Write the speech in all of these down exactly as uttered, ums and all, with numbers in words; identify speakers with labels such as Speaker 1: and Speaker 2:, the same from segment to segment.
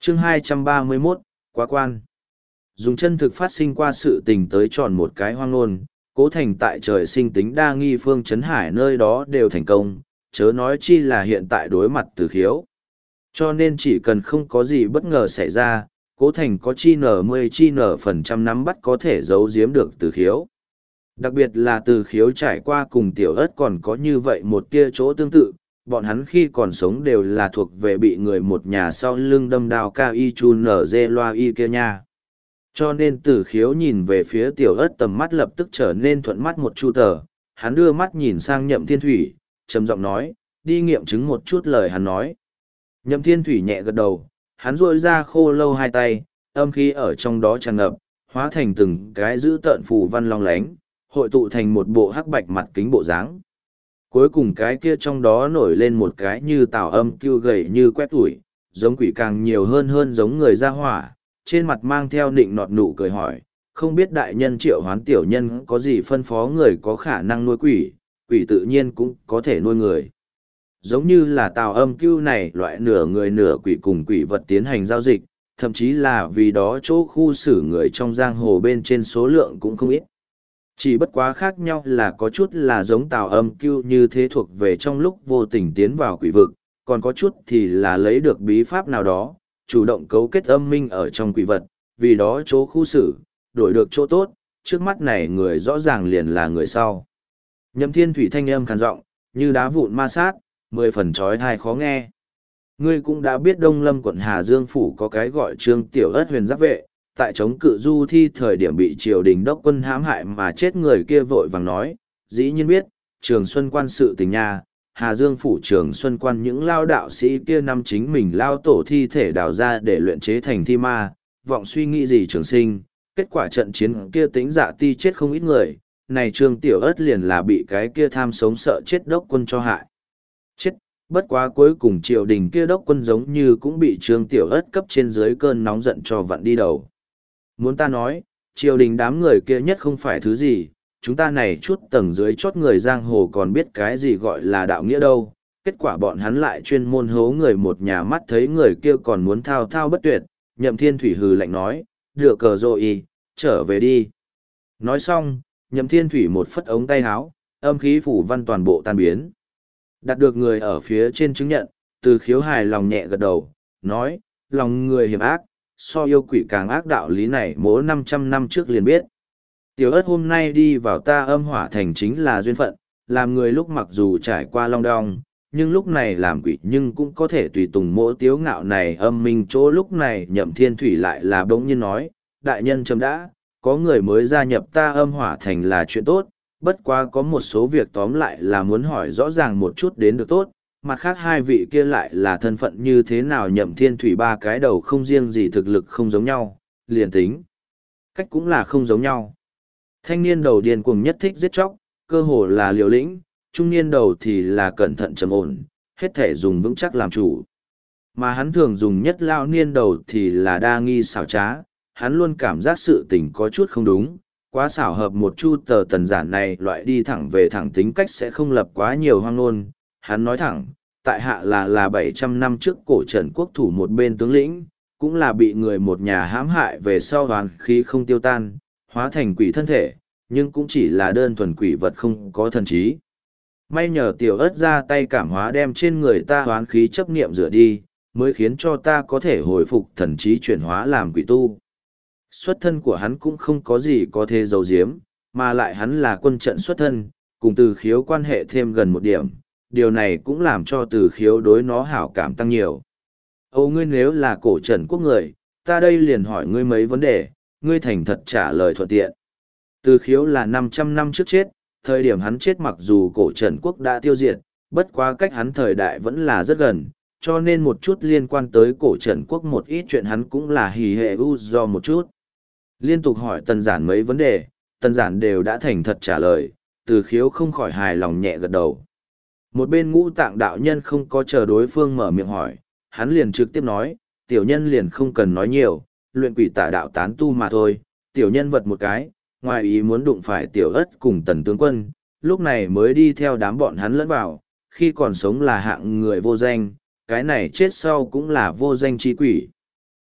Speaker 1: chương hai trăm ba mươi mốt, quá quan. Dùng chân thực phát sinh qua sự tình tới tròn một cái hoang ngôn, Cố Thành tại trời sinh tính đa nghi phương Trấn Hải nơi đó đều thành công, chớ nói chi là hiện tại đối mặt Từ Khiếu. Cho nên chỉ cần không có gì bất ngờ xảy ra, Cố Thành có chi nở mười chi nở phần trăm nắm bắt có thể giấu giếm được Từ Khiếu. Đặc biệt là Từ Khiếu trải qua cùng Tiểu Ất còn có như vậy một tia chỗ tương tự, bọn hắn khi còn sống đều là thuộc về bị người một nhà sau lưng đâm đao cao y chun nở dê loa y kia nha. Cho nên Từ Khiếu nhìn về phía Tiểu Ất tầm mắt lập tức trở nên thuận mắt một chu tờ, hắn đưa mắt nhìn sang Nhậm Thiên Thủy, trầm giọng nói, đi nghiệm chứng một chút lời hắn nói. Nhậm Thiên Thủy nhẹ gật đầu, hắn rôi ra khô lâu hai tay, âm khí ở trong đó tràn ngập, hóa thành từng cái giữ tợn phù văn long lánh, hội tụ thành một bộ hắc bạch mặt kính bộ dáng. Cuối cùng cái kia trong đó nổi lên một cái như tào âm kêu gầy như quét tủi, giống quỷ càng nhiều hơn hơn giống người ra hỏa, trên mặt mang theo nịnh nọt nụ cười hỏi, không biết đại nhân triệu hoán tiểu nhân có gì phân phó người có khả năng nuôi quỷ, quỷ tự nhiên cũng có thể nuôi người. Giống như là tào âm cưu này loại nửa người nửa quỷ cùng quỷ vật tiến hành giao dịch, thậm chí là vì đó chỗ khu xử người trong giang hồ bên trên số lượng cũng không ít. Chỉ bất quá khác nhau là có chút là giống tào âm cưu như thế thuộc về trong lúc vô tình tiến vào quỷ vực, còn có chút thì là lấy được bí pháp nào đó, chủ động cấu kết âm minh ở trong quỷ vật, vì đó chỗ khu xử, đổi được chỗ tốt, trước mắt này người rõ ràng liền là người sau. Nhậm Thiên Thủy thanh âm khàn giọng, như đá vụn ma sát, mười phần trói thai khó nghe. Ngươi cũng đã biết Đông Lâm quận Hà Dương Phủ có cái gọi Trương Tiểu Ất huyền giáp vệ, tại chống cự du thi thời điểm bị triều đình đốc quân hãm hại mà chết người kia vội vàng nói, dĩ nhiên biết, Trường Xuân quan sự tình nha, Hà Dương Phủ Trường Xuân quan những lao đạo sĩ kia năm chính mình lao tổ thi thể đào ra để luyện chế thành thi ma, vọng suy nghĩ gì trường sinh, kết quả trận chiến kia tính dạ ti chết không ít người, này Trương Tiểu Ất liền là bị cái kia tham sống sợ chết đốc quân cho hại. Chết, bất quá cuối cùng triều đình kia đốc quân giống như cũng bị Trương Tiểu Ất cấp trên dưới cơn nóng giận cho vặn đi đầu. Muốn ta nói, triều đình đám người kia nhất không phải thứ gì, chúng ta này chút tầng dưới chót người giang hồ còn biết cái gì gọi là đạo nghĩa đâu. Kết quả bọn hắn lại chuyên môn hố người một nhà mắt thấy người kia còn muốn thao thao bất tuyệt, Nhậm Thiên Thủy hừ lạnh nói, đưa cờ rồi y, trở về đi. Nói xong, Nhậm Thiên Thủy một phất ống tay áo, âm khí phủ văn toàn bộ tan biến. Đặt được người ở phía trên chứng nhận, Từ Khiếu hài lòng nhẹ gật đầu, nói, lòng người hiểm ác, so yêu quỷ càng ác đạo lý này mố năm trăm năm trước liền biết. Tiểu Ất hôm nay đi vào ta âm hỏa thành chính là duyên phận, làm người lúc mặc dù trải qua long đong, nhưng lúc này làm quỷ nhưng cũng có thể tùy tùng mỗ tiếu ngạo này âm minh chỗ lúc này Nhậm Thiên Thủy lại là bỗng nhiên nói, đại nhân chấm đã, có người mới gia nhập ta âm hỏa thành là chuyện tốt, bất quá có một số việc tóm lại là muốn hỏi rõ ràng một chút đến được tốt, mặt khác hai vị kia lại là thân phận như thế nào Nhậm Thiên Thủy ba cái đầu không riêng gì thực lực không giống nhau, liền tính. Cách cũng là không giống nhau. Thanh niên đầu điên cuồng nhất thích giết chóc, cơ hồ là liều lĩnh, trung niên đầu thì là cẩn thận trầm ổn, hết thể dùng vững chắc làm chủ. Mà hắn thường dùng nhất lao niên đầu thì là đa nghi xảo trá, hắn luôn cảm giác sự tình có chút không đúng, quá xảo hợp một chu tờ tần giản này loại đi thẳng về thẳng tính cách sẽ không lập quá nhiều hoang ngôn. Hắn nói thẳng, tại hạ là là bảy trăm năm trước cổ trần quốc thủ một bên tướng lĩnh, cũng là bị người một nhà hãm hại về sau hoàn khí không tiêu tan, hóa thành quỷ thân thể, nhưng cũng chỉ là đơn thuần quỷ vật không có thần trí. May nhờ Tiểu Ất ra tay cảm hóa đem trên người ta hoán khí chấp niệm rửa đi, mới khiến cho ta có thể hồi phục thần trí chuyển hóa làm quỷ tu. Xuất thân của hắn cũng không có gì có thể giấu giếm, mà lại hắn là quân trận xuất thân, cùng Từ Khiếu quan hệ thêm gần một điểm, điều này cũng làm cho Từ Khiếu đối nó hảo cảm tăng nhiều. Âu ngươi nếu là cổ trần quốc người, ta đây liền hỏi ngươi mấy vấn đề, ngươi thành thật trả lời thuận tiện. Từ Khiếu là năm trăm năm trước chết, thời điểm hắn chết mặc dù cổ trần quốc đã tiêu diệt, bất quá cách hắn thời đại vẫn là rất gần, cho nên một chút liên quan tới cổ trần quốc một ít chuyện hắn cũng là hì hệ u do một chút. Liên tục hỏi Tần Giản mấy vấn đề, Tần Giản đều đã thành thật trả lời, Từ Khiếu không khỏi hài lòng nhẹ gật đầu. Một bên Ngũ Tạng đạo nhân không có chờ đối phương mở miệng hỏi, hắn liền trực tiếp nói, tiểu nhân liền không cần nói nhiều, luyện quỷ tà đạo tán tu mà thôi, tiểu nhân vật một cái, ngoài ý muốn đụng phải Tiểu Ất cùng Tần tướng quân, lúc này mới đi theo đám bọn hắn lẫn vào, khi còn sống là hạng người vô danh, cái này chết sau cũng là vô danh chi quỷ.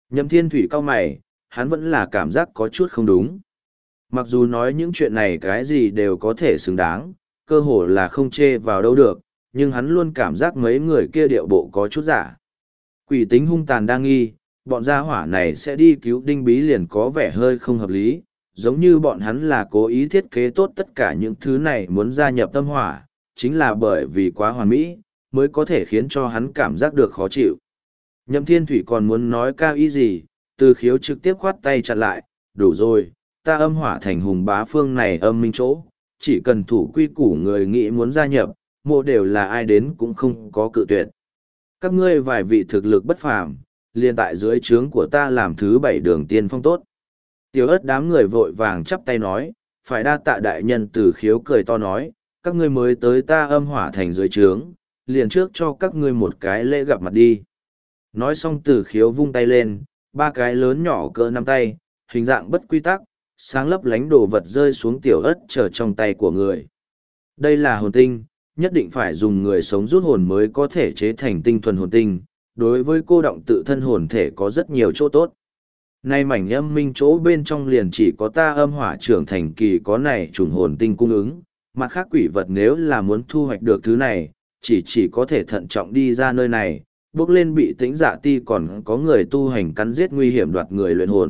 Speaker 1: Nhậm Thiên Thủy cau mày, hắn vẫn là cảm giác có chút không đúng. Mặc dù nói những chuyện này cái gì đều có thể xứng đáng, cơ hồ là không chê vào đâu được, nhưng hắn luôn cảm giác mấy người kia điệu bộ có chút giả. Quỷ tính hung tàn đang nghi, bọn gia hỏa này sẽ đi cứu Đinh Bí liền có vẻ hơi không hợp lý, giống như bọn hắn là cố ý thiết kế tốt tất cả những thứ này muốn gia nhập tâm hỏa, chính là bởi vì quá hoàn mỹ, mới có thể khiến cho hắn cảm giác được khó chịu. Nhậm Thiên Thủy còn muốn nói cao ý gì, Từ Khiếu trực tiếp khoát tay chặn lại, đủ rồi, ta âm hỏa thành hùng bá phương này âm minh chỗ, chỉ cần thủ quy củ người nghĩ muốn gia nhập, mộ đều là ai đến cũng không có cự tuyệt. Các ngươi vài vị thực lực bất phàm, liền tại dưới trướng của ta làm thứ bảy đường tiên phong tốt. Tiểu ớt đám người vội vàng chắp tay nói, phải đa tạ đại nhân. Từ Khiếu cười to nói, các ngươi mới tới ta âm hỏa thành dưới trướng, liền trước cho các ngươi một cái lễ gặp mặt đi. Nói xong Từ Khiếu vung tay lên, ba cái lớn nhỏ cỡ nắm tay, hình dạng bất quy tắc, sáng lấp lánh đồ vật rơi xuống tiểu ớt trở trong tay của người. Đây là hồn tinh, nhất định phải dùng người sống rút hồn mới có thể chế thành tinh thuần hồn tinh, đối với cô động tự thân hồn thể có rất nhiều chỗ tốt. Nay mảnh âm minh chỗ bên trong liền chỉ có ta âm hỏa trưởng thành kỳ có này trùng hồn tinh cung ứng, mặt khác quỷ vật nếu là muốn thu hoạch được thứ này, chỉ chỉ có thể thận trọng đi ra nơi này, bước lên bị tĩnh dạ ti còn có người tu hành cắn giết nguy hiểm đoạt người luyện hồn.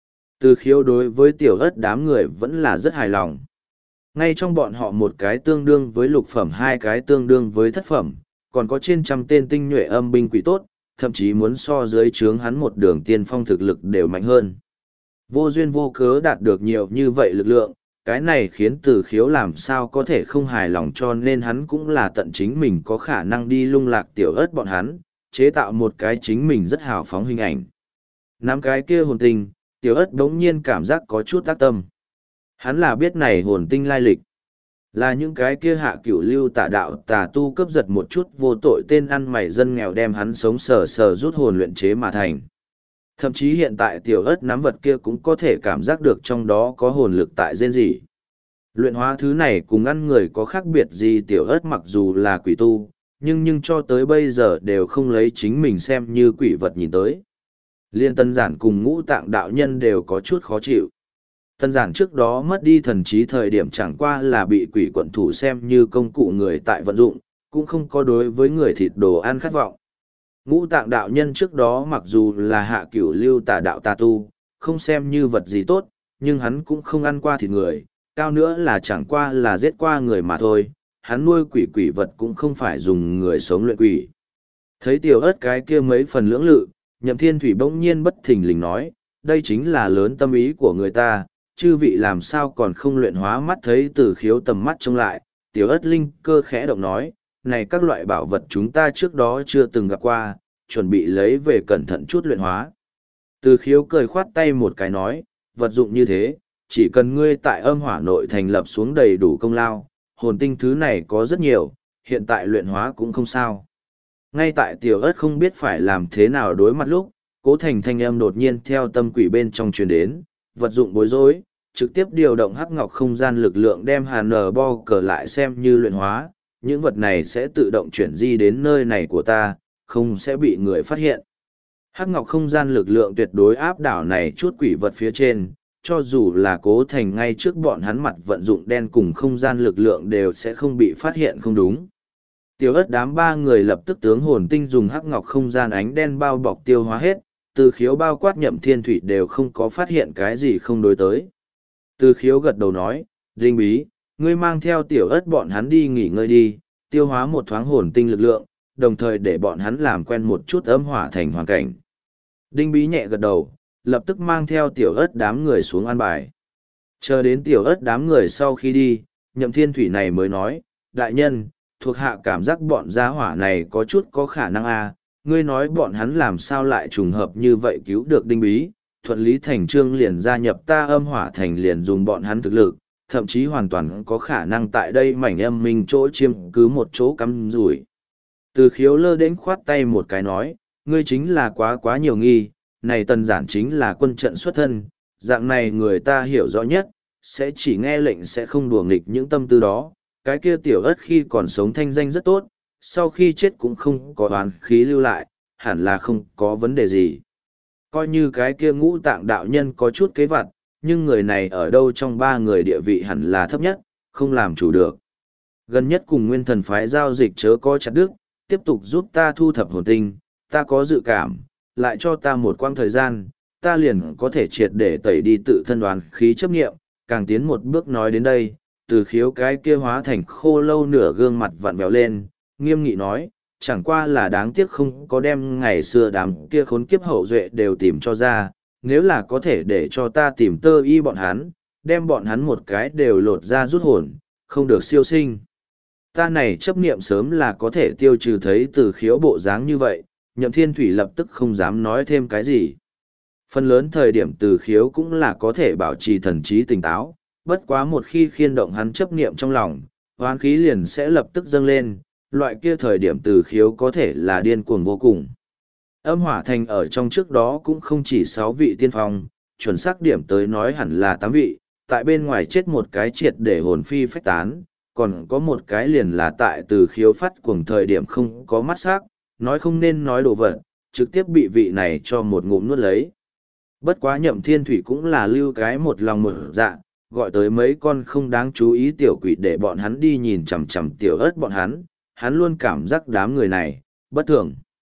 Speaker 1: Từ Khiếu đối với tiểu ớt đám người vẫn là rất hài lòng. Ngay trong bọn họ một cái tương đương với lục phẩm, hai cái tương đương với thất phẩm, còn có trên trăm tên tinh nhuệ âm binh quỷ tốt, thậm chí muốn so dưới trướng hắn một đường tiên phong thực lực đều mạnh hơn. Vô duyên vô cớ đạt được nhiều như vậy lực lượng, cái này khiến Từ Khiếu làm sao có thể không hài lòng, cho nên hắn cũng là tận chính mình có khả năng đi lung lạc tiểu ớt bọn hắn, chế tạo một cái chính mình rất hào phóng hình ảnh. Năm cái kia hồn tinh, tiểu ớt đống nhiên cảm giác có chút tác tâm. Hắn là biết này hồn tinh lai lịch. Là những cái kia hạ cửu lưu tà đạo tà tu cướp giật một chút vô tội tên ăn mày dân nghèo đem hắn sống sờ sờ rút hồn luyện chế mà thành. Thậm chí hiện tại tiểu ớt nắm vật kia cũng có thể cảm giác được trong đó có hồn lực tại rên rỉ. Luyện hóa thứ này cùng ăn người có khác biệt gì, tiểu ớt mặc dù là quỷ tu, nhưng nhưng cho tới bây giờ đều không lấy chính mình xem như quỷ vật nhìn tới. Liên Tân Giản cùng Ngũ Tạng đạo nhân đều có chút khó chịu. Tân Giản trước đó mất đi thần trí thời điểm chẳng qua là bị quỷ quận thủ xem như công cụ người tại vận dụng, cũng không có đối với người thịt đồ ăn khát vọng. Ngũ Tạng đạo nhân trước đó mặc dù là hạ cửu lưu tà đạo tà tu, không xem như vật gì tốt, nhưng hắn cũng không ăn qua thịt người, cao nữa là chẳng qua là giết qua người mà thôi, hắn nuôi quỷ quỷ vật cũng không phải dùng người sống luyện quỷ. Thấy tiểu ớt cái kia mấy phần lưỡng lự, Nhậm Thiên Thủy bỗng nhiên bất thình lình nói, đây chính là lớn tâm ý của người ta, chư vị làm sao còn không luyện hóa. Mắt thấy Từ Khiếu tầm mắt trông lại, tiểu ớt linh cơ khẽ động nói, này các loại bảo vật chúng ta trước đó chưa từng gặp qua, chuẩn bị lấy về cẩn thận chút luyện hóa. Từ Khiếu cười khoát tay một cái nói, vật dụng như thế, chỉ cần ngươi tại âm hỏa nội thành lập xuống đầy đủ công lao, hồn tinh thứ này có rất nhiều, hiện tại luyện hóa cũng không sao. Ngay tại tiểu ớt không biết phải làm thế nào đối mặt lúc, Cố Thành thanh âm đột nhiên theo tâm quỷ bên trong truyền đến, vật dụng bối rối, trực tiếp điều động hắc ngọc không gian lực lượng đem hàn nở bo cờ lại xem như luyện hóa, những vật này sẽ tự động chuyển di đến nơi này của ta, không sẽ bị người phát hiện. Hắc ngọc không gian lực lượng tuyệt đối áp đảo này chút quỷ vật phía trên, cho dù là Cố Thành ngay trước bọn hắn mặt vận dụng đen cùng không gian lực lượng đều sẽ không bị phát hiện không đúng. Tiểu ớt đám ba người lập tức tướng hồn tinh dùng hắc ngọc không gian ánh đen bao bọc tiêu hóa hết, Từ Khiếu bao quát Nhậm Thiên Thủy đều không có phát hiện cái gì không đối tới. Từ Khiếu gật đầu nói, Đinh Bí, ngươi mang theo tiểu ớt bọn hắn đi nghỉ ngơi đi, tiêu hóa một thoáng hồn tinh lực lượng, đồng thời để bọn hắn làm quen một chút âm hỏa thành hoàn cảnh. Đinh Bí nhẹ gật đầu, lập tức mang theo tiểu ớt đám người xuống an bài. Chờ đến tiểu ớt đám người sau khi đi, Nhậm Thiên Thủy này mới nói, đại nhân, thuộc hạ cảm giác bọn gia hỏa này có chút có khả năng a, ngươi nói bọn hắn làm sao lại trùng hợp như vậy cứu được Đinh Bí, thuận lý thành trương liền gia nhập ta âm hỏa thành liền dùng bọn hắn thực lực, thậm chí hoàn toàn có khả năng tại đây mảnh âm minh chỗ chiêm cứ một chỗ cắm rủi. Từ Khiếu lơ đến khoát tay một cái nói, ngươi chính là quá quá nhiều nghi, này Tân Giản chính là quân trận xuất thân, dạng này người ta hiểu rõ nhất, sẽ chỉ nghe lệnh sẽ không đùa nghịch những tâm tư đó, cái kia tiểu ớt khi còn sống thanh danh rất tốt, sau khi chết cũng không có oán khí lưu lại, hẳn là không có vấn đề gì. Coi như cái kia ngũ tạng đạo nhân có chút kế vặt, nhưng người này ở đâu trong ba người địa vị hẳn là thấp nhất, không làm chủ được. Gần nhất cùng nguyên thần phái giao dịch chớ có chặt đức, tiếp tục giúp ta thu thập hồn tinh, ta có dự cảm, lại cho ta một quãng thời gian, ta liền có thể triệt để tẩy đi tự thân đoán khí chấp nghiệm, càng tiến một bước nói đến đây, từ khiếu cái kia hóa thành khô lâu nửa gương mặt vặn vẹo lên, nghiêm nghị nói, chẳng qua là đáng tiếc không có đem ngày xưa đám kia khốn kiếp hậu duệ đều tìm cho ra, nếu là có thể để cho ta tìm tơ y bọn hắn, đem bọn hắn một cái đều lột ra rút hồn, không được siêu sinh. Ta này chấp niệm sớm là có thể tiêu trừ thấy từ khiếu bộ dáng như vậy, Nhậm Thiên Thủy lập tức không dám nói thêm cái gì. Phần lớn thời điểm từ khiếu cũng là có thể bảo trì thần trí tỉnh táo, bất quá một khi khiên động hắn chấp niệm trong lòng, hoán khí liền sẽ lập tức dâng lên, loại kia thời điểm từ khiếu có thể là điên cuồng vô cùng. Âm hỏa thành ở trong trước đó cũng không chỉ sáu vị tiên phong, chuẩn xác điểm tới nói hẳn là tám vị, tại bên ngoài chết một cái triệt để hồn phi phách tán, còn có một cái liền là tại từ khiếu phát cuồng thời điểm không có mắt sắc, nói không nên nói đồ vật, trực tiếp bị vị này cho một ngụm nuốt lấy. Bất quá Nhậm Thiên Thủy cũng là lưu cái một lòng một dạ, gọi tới mấy con không đáng chú ý tiểu quỷ để bọn hắn đi nhìn chằm chằm tiểu ớt bọn hắn, hắn luôn cảm giác đám người này, bất thường.